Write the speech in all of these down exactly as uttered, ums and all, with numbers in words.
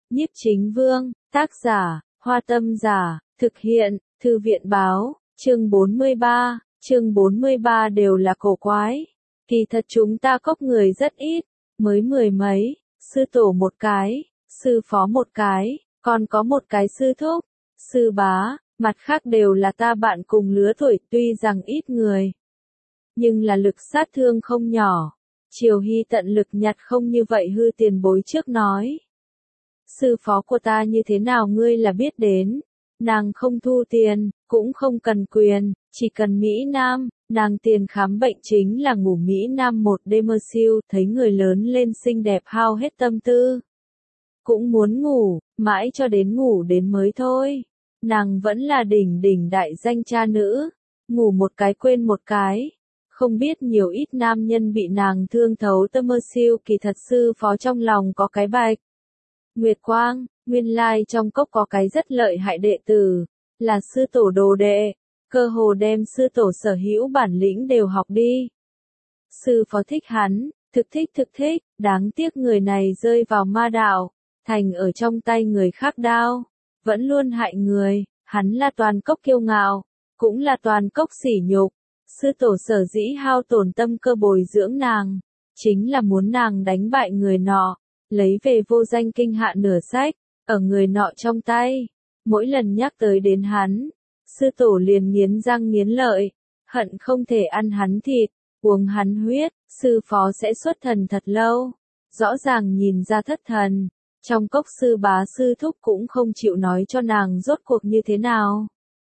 Nhiếp Chính Vương, tác giả, Hoa Tâm Giả, thực hiện, Thư viện báo, chương bốn mươi ba, chương bốn mươi ba đều là cổ quái. Kỳ thật chúng ta cốc người rất ít, mới mười mấy, sư tổ một cái, sư phó một cái, còn có một cái sư thúc, sư bá, mặt khác đều là ta bạn cùng lứa tuổi, tuy rằng ít người, nhưng là lực sát thương không nhỏ. Triều Hy tận lực nhặt không như vậy hư tiền bối trước nói. Sư phó của ta như thế nào ngươi là biết đến, nàng không thu tiền, cũng không cần quyền, chỉ cần Mỹ Nam, nàng tiền khám bệnh chính là ngủ Mỹ Nam một đêm mơ siêu, thấy người lớn lên xinh đẹp hao hết tâm tư. Cũng muốn ngủ, mãi cho đến ngủ đến mới thôi. Nàng vẫn là đỉnh đỉnh đại danh cha nữ, ngủ một cái quên một cái. Không biết nhiều ít nam nhân bị nàng thương thấu tâm mơ siêu, kỳ thật sư phó trong lòng có cái bạch. Nguyệt Quang, nguyên lai trong cốc có cái rất lợi hại đệ tử, là sư tổ đồ đệ, cơ hồ đem sư tổ sở hữu bản lĩnh đều học đi. Sư phó thích hắn, thực thích thực thích, đáng tiếc người này rơi vào ma đạo, thành ở trong tay người khác đao, vẫn luôn hại người, hắn là toàn cốc kiêu ngạo, cũng là toàn cốc sỉ nhục. Sư tổ sở dĩ hao tổn tâm cơ bồi dưỡng nàng, chính là muốn nàng đánh bại người nọ, lấy về vô danh kinh hạ nửa sách, ở người nọ trong tay. Mỗi lần nhắc tới đến hắn, sư tổ liền nghiến răng nghiến lợi, hận không thể ăn hắn thịt, uống hắn huyết, sư phó sẽ xuất thần thật lâu. Rõ ràng nhìn ra thất thần, trong cốc sư bá sư thúc cũng không chịu nói cho nàng rốt cuộc như thế nào.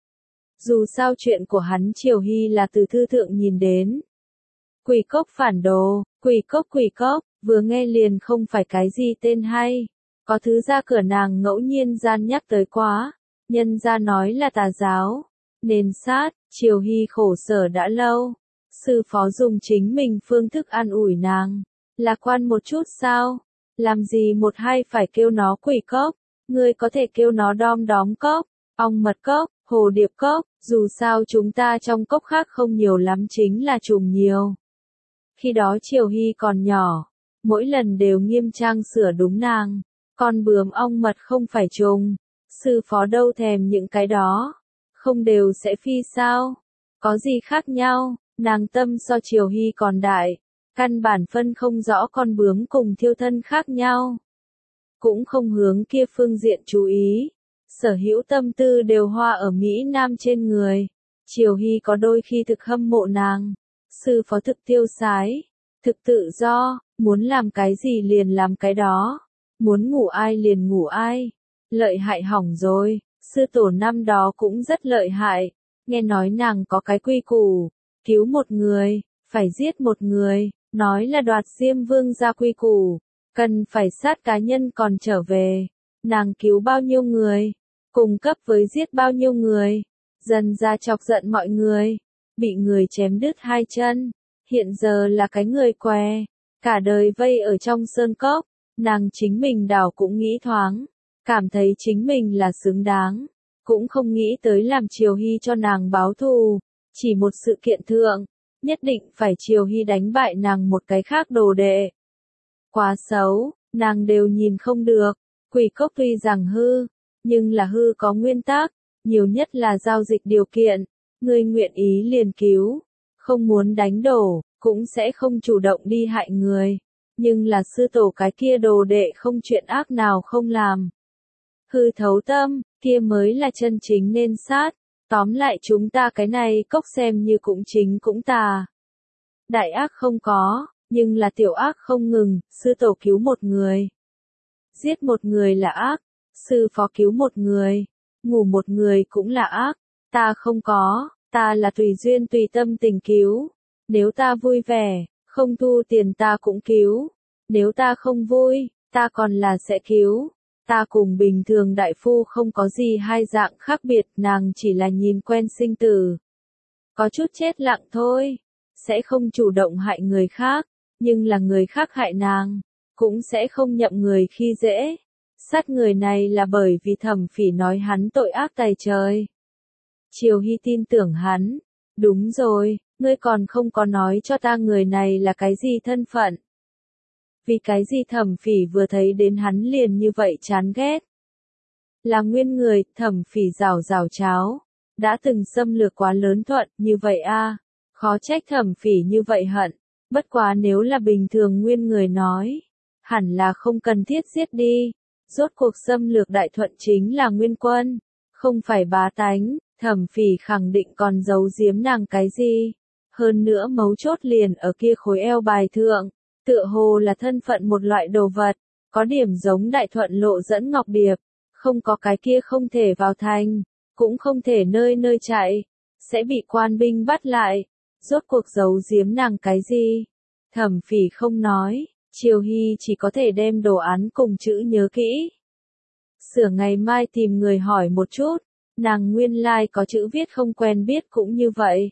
Dù sao chuyện của hắn Triều Hy là từ thư thượng nhìn đến. Quỷ cốc phản đồ, quỷ cốc quỷ cốc, vừa nghe liền không phải cái gì tên hay. Có thứ ra cửa nàng ngẫu nhiên gian nhắc tới quá, nhân ra nói là tà giáo, nên sát, Triều Hy khổ sở đã lâu. Sư phó dùng chính mình phương thức an ủi nàng, lạc quan một chút sao, làm gì một hai phải kêu nó quỷ cốc, ngươi có thể kêu nó đom đóm cốc, ong mật cốc, hồ điệp cốc, dù sao chúng ta trong cốc khác không nhiều lắm chính là trùng nhiều. Khi đó Triều Hy còn nhỏ, mỗi lần đều nghiêm trang sửa đúng nàng, con bướm ong mật không phải trùng, sư phó đâu thèm những cái đó, không đều sẽ phi sao, có gì khác nhau, nàng tâm so Triều Hy còn đại, căn bản phân không rõ con bướm cùng thiêu thân khác nhau, cũng không hướng kia phương diện chú ý. Sở hữu tâm tư đều hoa ở Mỹ Nam trên người. Triều Hy có đôi khi thực hâm mộ nàng. Sư phó thực tiêu sái, thực tự do, muốn làm cái gì liền làm cái đó. Muốn ngủ ai liền ngủ ai. Lợi hại hỏng rồi, sư tổ năm đó cũng rất lợi hại. Nghe nói nàng có cái quy củ, cứu một người, phải giết một người, nói là đoạt Diêm Vương ra quy củ, cần phải sát cá nhân còn trở về. Nàng cứu bao nhiêu người, cùng cấp với giết bao nhiêu người, dần ra chọc giận mọi người, bị người chém đứt hai chân, hiện giờ là cái người què, cả đời vây ở trong sơn cốc, nàng chính mình đảo cũng nghĩ thoáng, cảm thấy chính mình là xứng đáng, cũng không nghĩ tới làm Triều Hy cho nàng báo thù, chỉ một sự kiện thượng, nhất định phải Triều Hy đánh bại nàng một cái khác đồ đệ. Quá xấu, nàng đều nhìn không được. Quỷ cốc tuy rằng hư, nhưng là hư có nguyên tắc, nhiều nhất là giao dịch điều kiện, ngươi nguyện ý liền cứu, không muốn đánh đổ, cũng sẽ không chủ động đi hại người, nhưng là sư tổ cái kia đồ đệ không chuyện ác nào không làm. Hư thấu tâm, kia mới là chân chính nên sát, tóm lại chúng ta cái này cốc xem như cũng chính cũng tà. Đại ác không có, nhưng là tiểu ác không ngừng, sư tổ cứu một người. Giết một người là ác, sư phó cứu một người, ngủ một người cũng là ác, ta không có, ta là tùy duyên tùy tâm tình cứu, nếu ta vui vẻ, không thu tiền ta cũng cứu, nếu ta không vui, ta còn là sẽ cứu, ta cùng bình thường đại phu không có gì hai dạng khác biệt, nàng chỉ là nhìn quen sinh tử, có chút chết lặng thôi, sẽ không chủ động hại người khác, nhưng là người khác hại nàng. Cũng sẽ không nhậm người khi dễ. Sát người này là bởi vì Thẩm Phỉ nói hắn tội ác tày trời. Triều Hy tin tưởng hắn. Đúng rồi, ngươi còn không có nói cho ta người này là cái gì thân phận. Vì cái gì Thẩm Phỉ vừa thấy đến hắn liền như vậy chán ghét. Là nguyên người, Thẩm Phỉ rảo rảo cháo, đã từng xâm lược quá lớn Thuận, như vậy a, khó trách Thẩm Phỉ như vậy hận, bất quá nếu là bình thường nguyên người nói, hẳn là không cần thiết giết đi, rốt cuộc xâm lược Đại Thuận chính là nguyên quân, không phải bá tánh, Thẩm Phỉ khẳng định còn giấu giếm nàng cái gì, hơn nữa mấu chốt liền ở kia khối eo bài thượng, tựa hồ là thân phận một loại đồ vật, có điểm giống Đại Thuận lộ dẫn Ngọc Điệp, không có cái kia không thể vào thành, cũng không thể nơi nơi chạy, sẽ bị quan binh bắt lại, rốt cuộc giấu giếm nàng cái gì. Thẩm Phỉ không nói, Triều Hy chỉ có thể đem đồ án cùng chữ nhớ kỹ. Sửa ngày mai tìm người hỏi một chút, nàng nguyên lai like có chữ viết không quen biết cũng như vậy.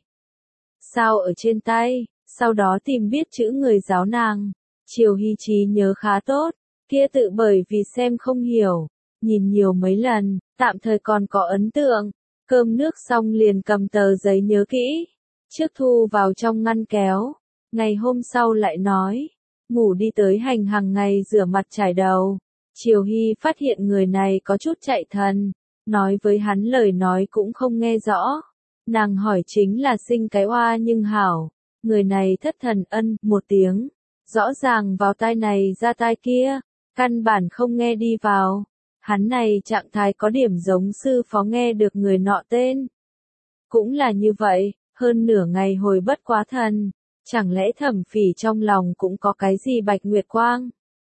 Sao ở trên tay, sau đó tìm biết chữ người giáo nàng. Triều Hy trí nhớ khá tốt, kia tự bởi vì xem không hiểu, nhìn nhiều mấy lần, tạm thời còn có ấn tượng, cơm nước xong liền cầm tờ giấy nhớ kỹ, trước thu vào trong ngăn kéo, ngày hôm sau lại nói, ngủ đi tới hành hàng ngày rửa mặt chải đầu. Triều Hy phát hiện người này có chút chạy thần, nói với hắn lời nói cũng không nghe rõ, nàng hỏi chính là sinh cái oa nhưng hảo, người này thất thần ân một tiếng, rõ ràng vào tai này ra tai kia, căn bản không nghe đi vào. Hắn này trạng thái có điểm giống sư phó nghe được người nọ tên. Cũng là như vậy, hơn nửa ngày hồi bất quá thần, chẳng lẽ Thẩm Phỉ trong lòng cũng có cái gì bạch nguyệt quang?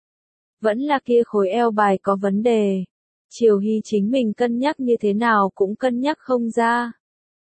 Vẫn là kia khối eo bài có vấn đề. Triều Hy chính mình cân nhắc như thế nào cũng cân nhắc không ra.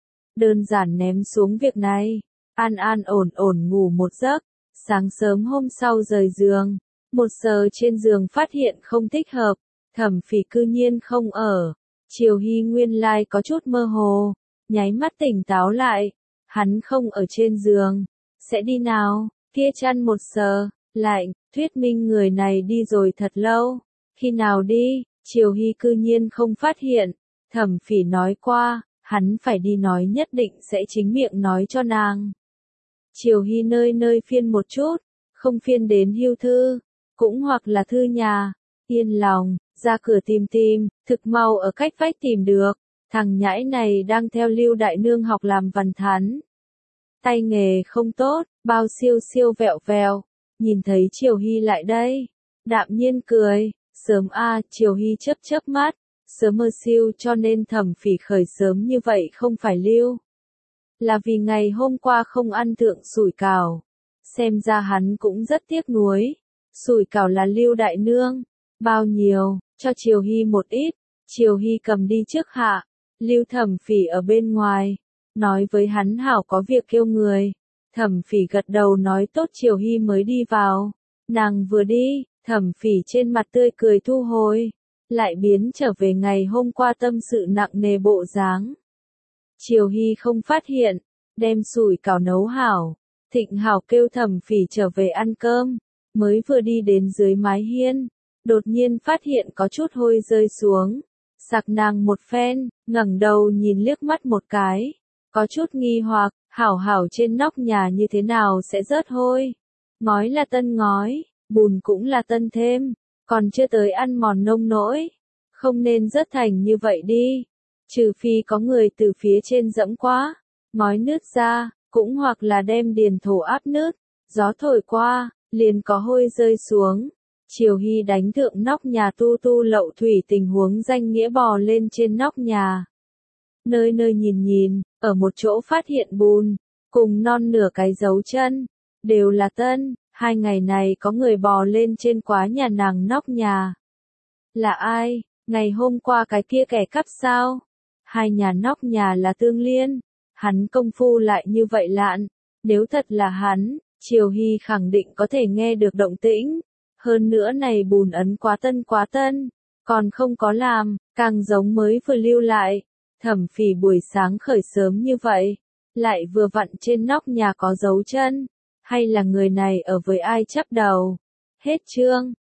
Đơn giản ném xuống việc này, an an ổn ổn ngủ một giấc, sáng sớm hôm sau rời giường, một giờ trên giường phát hiện không thích hợp. Thẩm Phỉ cư nhiên không ở, Triều Hy nguyên lai có chút mơ hồ, nháy mắt tỉnh táo lại, hắn không ở trên giường, sẽ đi nào, kia chăn một sờ, lạnh, thuyết minh người này đi rồi thật lâu, khi nào đi, Triều Hy cư nhiên không phát hiện, Thẩm Phỉ nói qua, hắn phải đi nói nhất định sẽ chính miệng nói cho nàng. Triều Hy nơi nơi phiên một chút, không phiên đến hưu thư, cũng hoặc là thư nhà, yên lòng. Ra cửa tìm tìm, thực mau ở cách vách tìm được, thằng nhãi này đang theo Lưu Đại Nương học làm văn thán. Tay nghề không tốt, bao siêu siêu vẹo vẹo, nhìn thấy Triều Hy lại đây, đạm nhiên cười, sớm a, Triều Hy chớp chớp mắt, sớm mơ siêu cho nên Thẩm Phỉ khởi sớm như vậy không phải lưu. Là vì ngày hôm qua không ăn thượng sủi cảo, xem ra hắn cũng rất tiếc nuối, sủi cảo là Lưu Đại Nương, bao nhiêu. Cho Triều Hy một ít, Triều Hy cầm đi trước hạ, Lưu Thẩm Phỉ ở bên ngoài, nói với hắn hảo có việc kêu người, Thẩm Phỉ gật đầu nói tốt Triều Hy mới đi vào, nàng vừa đi, Thẩm Phỉ trên mặt tươi cười thu hồi, lại biến trở về ngày hôm qua tâm sự nặng nề bộ dáng. Triều Hy không phát hiện, đem sủi cảo nấu hảo, Thịnh Hảo kêu Thẩm Phỉ trở về ăn cơm, mới vừa đi đến dưới mái hiên. Đột nhiên phát hiện có chút hôi rơi xuống, sặc nàng một phen, ngẩng đầu nhìn liếc mắt một cái, có chút nghi hoặc, hảo hảo trên nóc nhà như thế nào sẽ rớt hôi, ngói là tân ngói, bùn cũng là tân thêm, còn chưa tới ăn mòn nông nỗi, không nên rớt thành như vậy đi, trừ phi có người từ phía trên dẫm quá, ngói nứt ra, cũng hoặc là đem điền thổ áp nứt, gió thổi qua, liền có hôi rơi xuống. Triều Hy đánh thượng nóc nhà tu tu lậu thủy tình huống danh nghĩa bò lên trên nóc nhà. Nơi nơi nhìn nhìn, ở một chỗ phát hiện bùn, cùng non nửa cái dấu chân, đều là tân, hai ngày này có người bò lên trên quá nhà nàng nóc nhà. Là ai, ngày hôm qua cái kia kẻ cắp sao? Hai nhà nóc nhà là tương liên, hắn công phu lại như vậy lạn, nếu thật là hắn, Triều Hy khẳng định có thể nghe được động tĩnh. Hơn nữa này bùn ấn quá tân quá tân, còn không có làm, càng giống mới vừa lưu lại. Thẩm Phỉ buổi sáng khởi sớm như vậy, lại vừa vặn trên nóc nhà có dấu chân, hay là người này ở với ai chắp đầu. Hết chương.